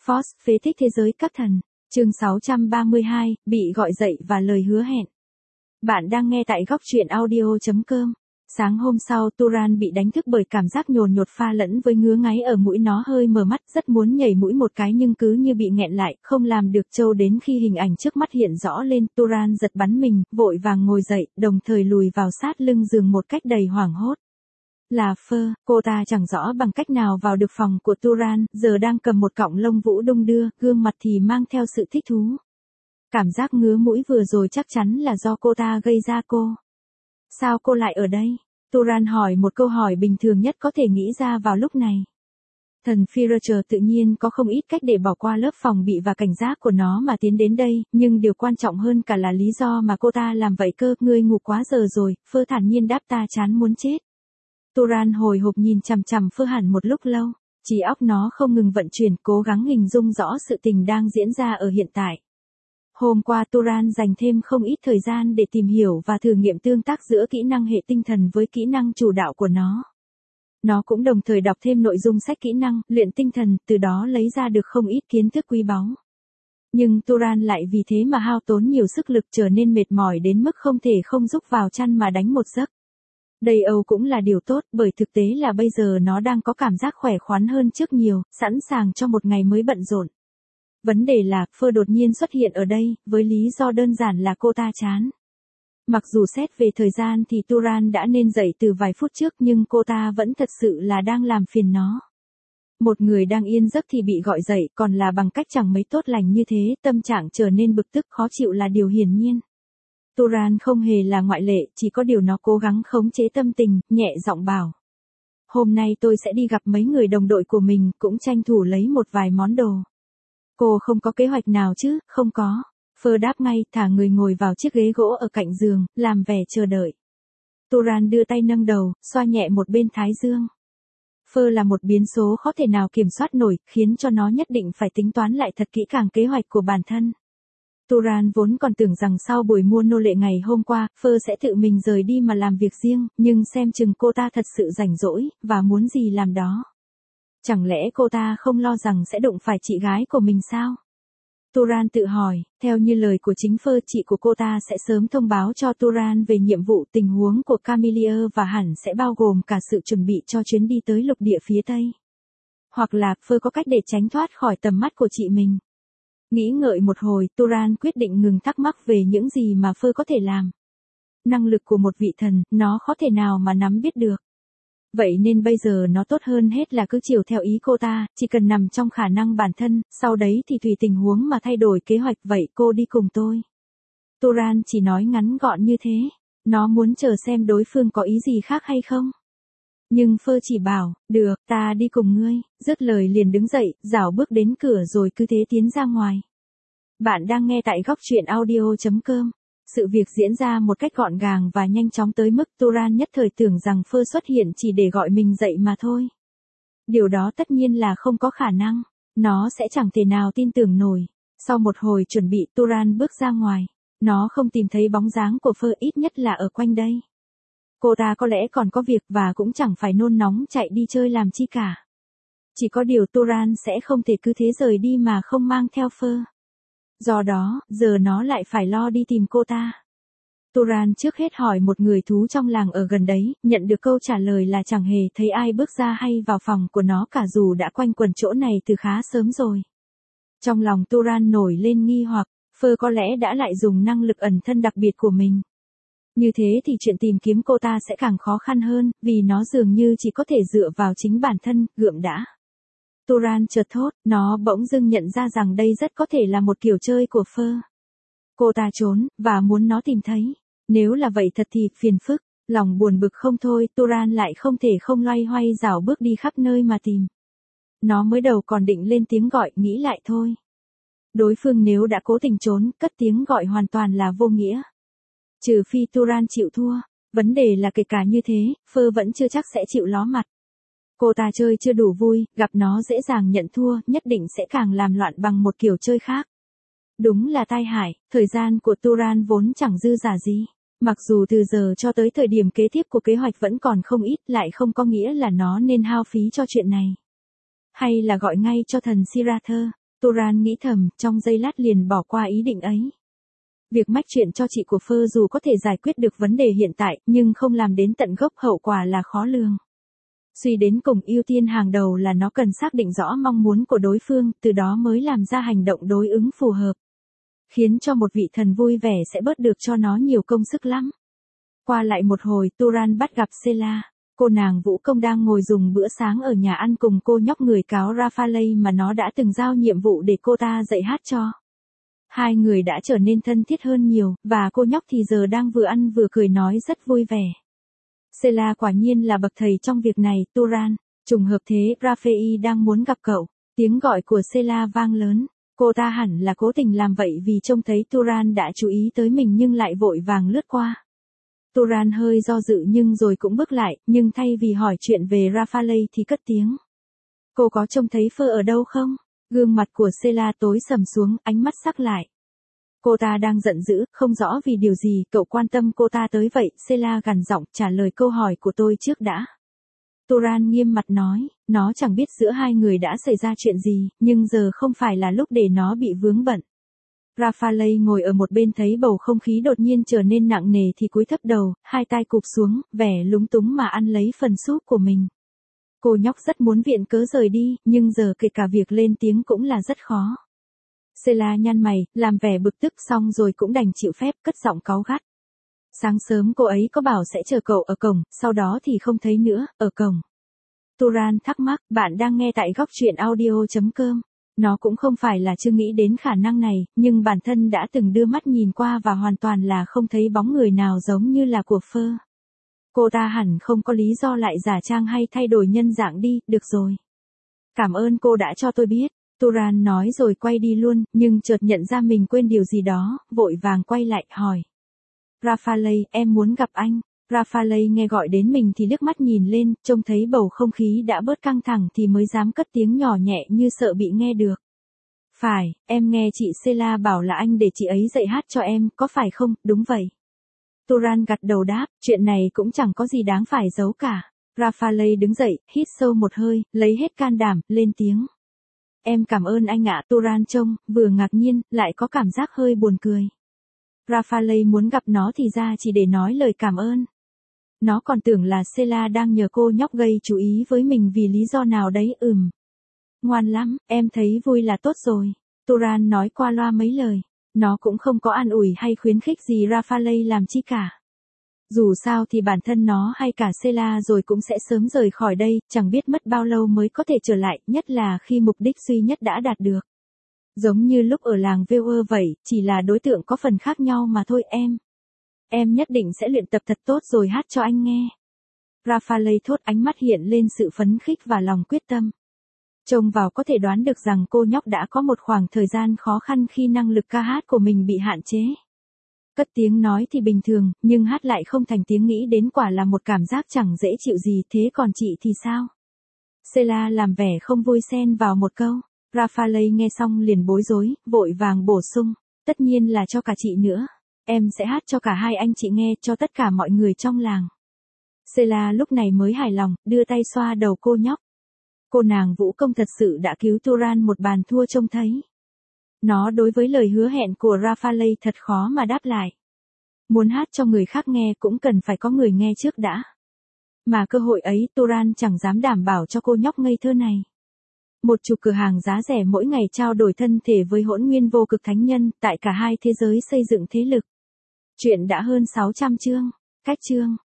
Force, phế tích thế giới các thần. Chương 632, bị gọi dậy và lời hứa hẹn. Bạn đang nghe tại góc truyện audio.com. Sáng hôm sau, Turan bị đánh thức bởi cảm giác nhồn nhột pha lẫn với ngứa ngáy ở mũi, nó hơi mở mắt, rất muốn nhảy mũi một cái nhưng cứ như bị nghẹn lại, không làm được. Châu đến khi hình ảnh trước mắt hiện rõ lên, Turan giật bắn mình, vội vàng ngồi dậy, đồng thời lùi vào sát lưng giường một cách đầy hoảng hốt. Là Phơ, cô ta chẳng rõ bằng cách nào vào được phòng của Turan, giờ đang cầm một cọng lông vũ đung đưa, gương mặt thì mang theo sự thích thú. Cảm giác ngứa mũi vừa rồi chắc chắn là do cô ta gây ra. Sao cô lại ở đây? Turan hỏi một câu hỏi bình thường nhất có thể nghĩ ra vào lúc này. Thần Führer tự nhiên có không ít cách để bỏ qua lớp phòng bị và cảnh giác của nó mà tiến đến đây, nhưng điều quan trọng hơn cả là lý do mà cô ta làm vậy cơ. Ngươi ngủ quá giờ rồi, Phơ thản nhiên đáp, ta chán muốn chết. Turan hồi hộp nhìn chằm chằm Phơ hẳn một lúc lâu, trí óc nó không ngừng vận chuyển, cố gắng hình dung rõ sự tình đang diễn ra ở hiện tại. Hôm qua Turan dành thêm không ít thời gian để tìm hiểu và thử nghiệm tương tác giữa kỹ năng hệ tinh thần với kỹ năng chủ đạo của nó. Nó cũng đồng thời đọc thêm nội dung sách kỹ năng, luyện tinh thần, từ đó lấy ra được không ít kiến thức quý báu. Nhưng Turan lại vì thế mà hao tốn nhiều sức lực, trở nên mệt mỏi đến mức không thể không rúc vào chăn mà đánh một giấc. Đây Âu cũng là điều tốt, bởi thực tế là bây giờ nó đang có cảm giác khỏe khoắn hơn trước nhiều, sẵn sàng cho một ngày mới bận rộn. Vấn đề là, Phơ đột nhiên xuất hiện ở đây, với lý do đơn giản là cô ta chán. Mặc dù xét về thời gian thì Turan đã nên dậy từ vài phút trước, nhưng cô ta vẫn thật sự là đang làm phiền nó. Một người đang yên giấc thì bị gọi dậy, còn là bằng cách chẳng mấy tốt lành như thế, tâm trạng trở nên bực tức khó chịu là điều hiển nhiên. Turan không hề là ngoại lệ, chỉ có điều nó cố gắng khống chế tâm tình, nhẹ giọng bảo. Hôm nay tôi sẽ đi gặp mấy người đồng đội của mình, cũng tranh thủ lấy một vài món đồ. Cô không có kế hoạch nào chứ? Không có. Phơ đáp ngay, thả người ngồi vào chiếc ghế gỗ ở cạnh giường, làm vẻ chờ đợi. Turan đưa tay nâng đầu, xoa nhẹ một bên thái dương. Phơ là một biến số khó thể nào kiểm soát nổi, khiến cho nó nhất định phải tính toán lại thật kỹ càng kế hoạch của bản thân. Turan vốn còn tưởng rằng sau buổi mua nô lệ ngày hôm qua, Phơ sẽ tự mình rời đi mà làm việc riêng, nhưng xem chừng cô ta thật sự rảnh rỗi, và muốn gì làm đó. Chẳng lẽ cô ta không lo rằng sẽ đụng phải chị gái của mình sao? Turan tự hỏi, theo như lời của chính Phơ, chị của cô ta sẽ sớm thông báo cho Turan về nhiệm vụ. Tình huống của Camille và hẳn sẽ bao gồm cả sự chuẩn bị cho chuyến đi tới lục địa phía Tây. Hoặc là Phơ có cách để tránh thoát khỏi tầm mắt của chị mình. Nghĩ ngợi một hồi, Turan quyết định ngừng thắc mắc về những gì mà Phơ có thể làm. Năng lực của một vị thần, nó khó thể nào mà nắm biết được. Vậy nên bây giờ nó tốt hơn hết là cứ chiều theo ý cô ta, chỉ cần nằm trong khả năng bản thân, sau đấy thì tùy tình huống mà thay đổi kế hoạch. Vậy cô đi cùng tôi. Turan chỉ nói ngắn gọn như thế, nó muốn chờ xem đối phương có ý gì khác hay không. Nhưng Phơ chỉ bảo, được, ta đi cùng ngươi, dứt lời liền đứng dậy, rảo bước đến cửa rồi cứ thế tiến ra ngoài. Bạn đang nghe tại góc truyện audio.com. Sự việc diễn ra một cách gọn gàng và nhanh chóng tới mức Turan nhất thời tưởng rằng Phơ xuất hiện chỉ để gọi mình dậy mà thôi. Điều đó tất nhiên là không có khả năng, nó sẽ chẳng thể nào tin tưởng nổi. Sau một hồi chuẩn bị, Turan bước ra ngoài. Nó không tìm thấy bóng dáng của Phơ, ít nhất là ở quanh đây. Cô ta có lẽ còn có việc và cũng chẳng phải nôn nóng chạy đi chơi làm chi cả. Chỉ có điều Turan sẽ không thể cứ thế rời đi mà không mang theo Phơ. Do đó, giờ nó lại phải lo đi tìm cô ta. Turan trước hết hỏi một người thú trong làng ở gần đấy, nhận được câu trả lời là chẳng hề thấy ai bước ra hay vào phòng của nó cả, dù đã quanh quẩn chỗ này từ khá sớm rồi. Trong lòng Turan nổi lên nghi hoặc, Phơ có lẽ đã lại dùng năng lực ẩn thân đặc biệt của mình. Như thế thì chuyện tìm kiếm cô ta sẽ càng khó khăn hơn, vì nó dường như chỉ có thể dựa vào chính bản thân. Gượm đã. Turan chợt thốt, nó bỗng dưng nhận ra rằng đây rất có thể là một kiểu chơi của Phơ. Cô ta trốn, và muốn nó tìm thấy. Nếu là vậy thật thì phiền phức. Lòng buồn bực không thôi, Turan lại không thể không loay hoay rảo bước đi khắp nơi mà tìm. Nó mới đầu còn định lên tiếng gọi, nghĩ lại thôi. Đối phương nếu đã cố tình trốn, cất tiếng gọi hoàn toàn là vô nghĩa. Trừ phi Turan chịu thua. Vấn đề là kể cả như thế, Phơ vẫn chưa chắc sẽ chịu ló mặt. Cô ta chơi chưa đủ vui, gặp nó dễ dàng nhận thua, nhất định sẽ càng làm loạn bằng một kiểu chơi khác. Đúng là tai hại, thời gian của Turan vốn chẳng dư dả gì. Mặc dù từ giờ cho tới thời điểm kế tiếp của kế hoạch vẫn còn không ít, lại không có nghĩa là nó nên hao phí cho chuyện này. Hay là gọi ngay cho thần Sirather. Turan nghĩ thầm, trong giây lát liền bỏ qua ý định ấy. Việc mách chuyện cho chị của Phơ dù có thể giải quyết được vấn đề hiện tại, nhưng không làm đến tận gốc hậu quả là khó lường. Suy đến cùng ưu tiên hàng đầu là nó cần xác định rõ mong muốn của đối phương, từ đó mới làm ra hành động đối ứng phù hợp. Khiến cho một vị thần vui vẻ sẽ bớt được cho nó nhiều công sức lắm. Qua lại một hồi, Turan bắt gặp Sela. Cô nàng vũ công đang ngồi dùng bữa sáng ở nhà ăn cùng cô nhóc người cáo Rafalei mà nó đã từng giao nhiệm vụ để cô ta dạy hát cho. Hai người đã trở nên thân thiết hơn nhiều, và cô nhóc thì giờ đang vừa ăn vừa cười nói rất vui vẻ. Sela quả nhiên là bậc thầy trong việc này, Turan. Trùng hợp thế, Rafei đang muốn gặp cậu. Tiếng gọi của Sela vang lớn. Cô ta hẳn là cố tình làm vậy vì trông thấy Turan đã chú ý tới mình nhưng lại vội vàng lướt qua. Turan hơi do dự nhưng rồi cũng bước lại, nhưng thay vì hỏi chuyện về Rafalei thì cất tiếng. Cô có trông thấy Phơ ở đâu không? Gương mặt của Sela tối sầm xuống, ánh mắt sắc lại. Cô ta đang giận dữ, không rõ vì điều gì cậu quan tâm cô ta tới vậy. Sela gằn giọng trả lời câu hỏi của tôi trước đã. Turan nghiêm mặt nói, nó chẳng biết giữa hai người đã xảy ra chuyện gì, nhưng giờ không phải là lúc để nó bị vướng bận. Rafalei ngồi ở một bên thấy bầu không khí đột nhiên trở nên nặng nề thì cúi thấp đầu, hai tay cụp xuống, vẻ lúng túng mà ăn lấy phần súp của mình. Cô nhóc rất muốn viện cớ rời đi, nhưng giờ kể cả việc lên tiếng cũng là rất khó. Sela nhăn mày, làm vẻ bực tức xong rồi cũng đành chịu phép, cất giọng cáu gắt. Sáng sớm cô ấy có bảo sẽ chờ cậu ở cổng, sau đó thì không thấy nữa, ở cổng. Turan thắc mắc, bạn đang nghe tại góc truyện audio.com. Nó cũng không phải là chưa nghĩ đến khả năng này, nhưng bản thân đã từng đưa mắt nhìn qua và hoàn toàn là không thấy bóng người nào giống như là của Phơ. Cô ta hẳn không có lý do lại giả trang hay thay đổi nhân dạng đi, được rồi. Cảm ơn cô đã cho tôi biết. Turan nói rồi quay đi luôn, nhưng chợt nhận ra mình quên điều gì đó, vội vàng quay lại, hỏi. Rafalei, em muốn gặp anh. Rafalei nghe gọi đến mình thì liếc mắt nhìn lên, trông thấy bầu không khí đã bớt căng thẳng thì mới dám cất tiếng nhỏ nhẹ như sợ bị nghe được. Phải, em nghe chị Sela bảo là anh để chị ấy dạy hát cho em, có phải không? Đúng vậy. Turan gật đầu đáp, chuyện này cũng chẳng có gì đáng phải giấu cả. Rafalei đứng dậy, hít sâu một hơi, lấy hết can đảm, lên tiếng. Em cảm ơn anh ạ. Turan trông, vừa ngạc nhiên, lại có cảm giác hơi buồn cười. Rafalei muốn gặp nó thì ra chỉ để nói lời cảm ơn. Nó còn tưởng là Sela đang nhờ cô nhóc gây chú ý với mình vì lý do nào đấy. Ngoan lắm, em thấy vui là tốt rồi. Turan nói qua loa mấy lời. Nó cũng không có an ủi hay khuyến khích gì Rafalei làm chi cả. Dù sao thì bản thân nó hay cả Sela rồi cũng sẽ sớm rời khỏi đây, chẳng biết mất bao lâu mới có thể trở lại, nhất là khi mục đích duy nhất đã đạt được. Giống như lúc ở làng Viewer vậy, chỉ là đối tượng có phần khác nhau mà thôi em. Em nhất định sẽ luyện tập thật tốt rồi hát cho anh nghe. Rafalei thốt, ánh mắt hiện lên sự phấn khích và lòng quyết tâm. Trông vào có thể đoán được rằng cô nhóc đã có một khoảng thời gian khó khăn khi năng lực ca hát của mình bị hạn chế. Cất tiếng nói thì bình thường, nhưng hát lại không thành tiếng, nghĩ đến quả là một cảm giác chẳng dễ chịu gì. Thế còn chị thì sao? Sela làm vẻ không vui xen vào một câu. Rafalei nghe xong liền bối rối, vội vàng bổ sung. Tất nhiên là cho cả chị nữa. Em sẽ hát cho cả hai anh chị nghe, cho tất cả mọi người trong làng. Sela lúc này mới hài lòng, đưa tay xoa đầu cô nhóc. Cô nàng vũ công thật sự đã cứu Turan một bàn thua trông thấy. Nó đối với lời hứa hẹn của Rafalei thật khó mà đáp lại. Muốn hát cho người khác nghe cũng cần phải có người nghe trước đã. Mà cơ hội ấy Turan chẳng dám đảm bảo cho cô nhóc ngây thơ này. Một chục cửa hàng giá rẻ mỗi ngày trao đổi thân thể với hỗn nguyên vô cực thánh nhân, tại cả hai thế giới xây dựng thế lực. Chuyện đã hơn 600 chương. Cách chương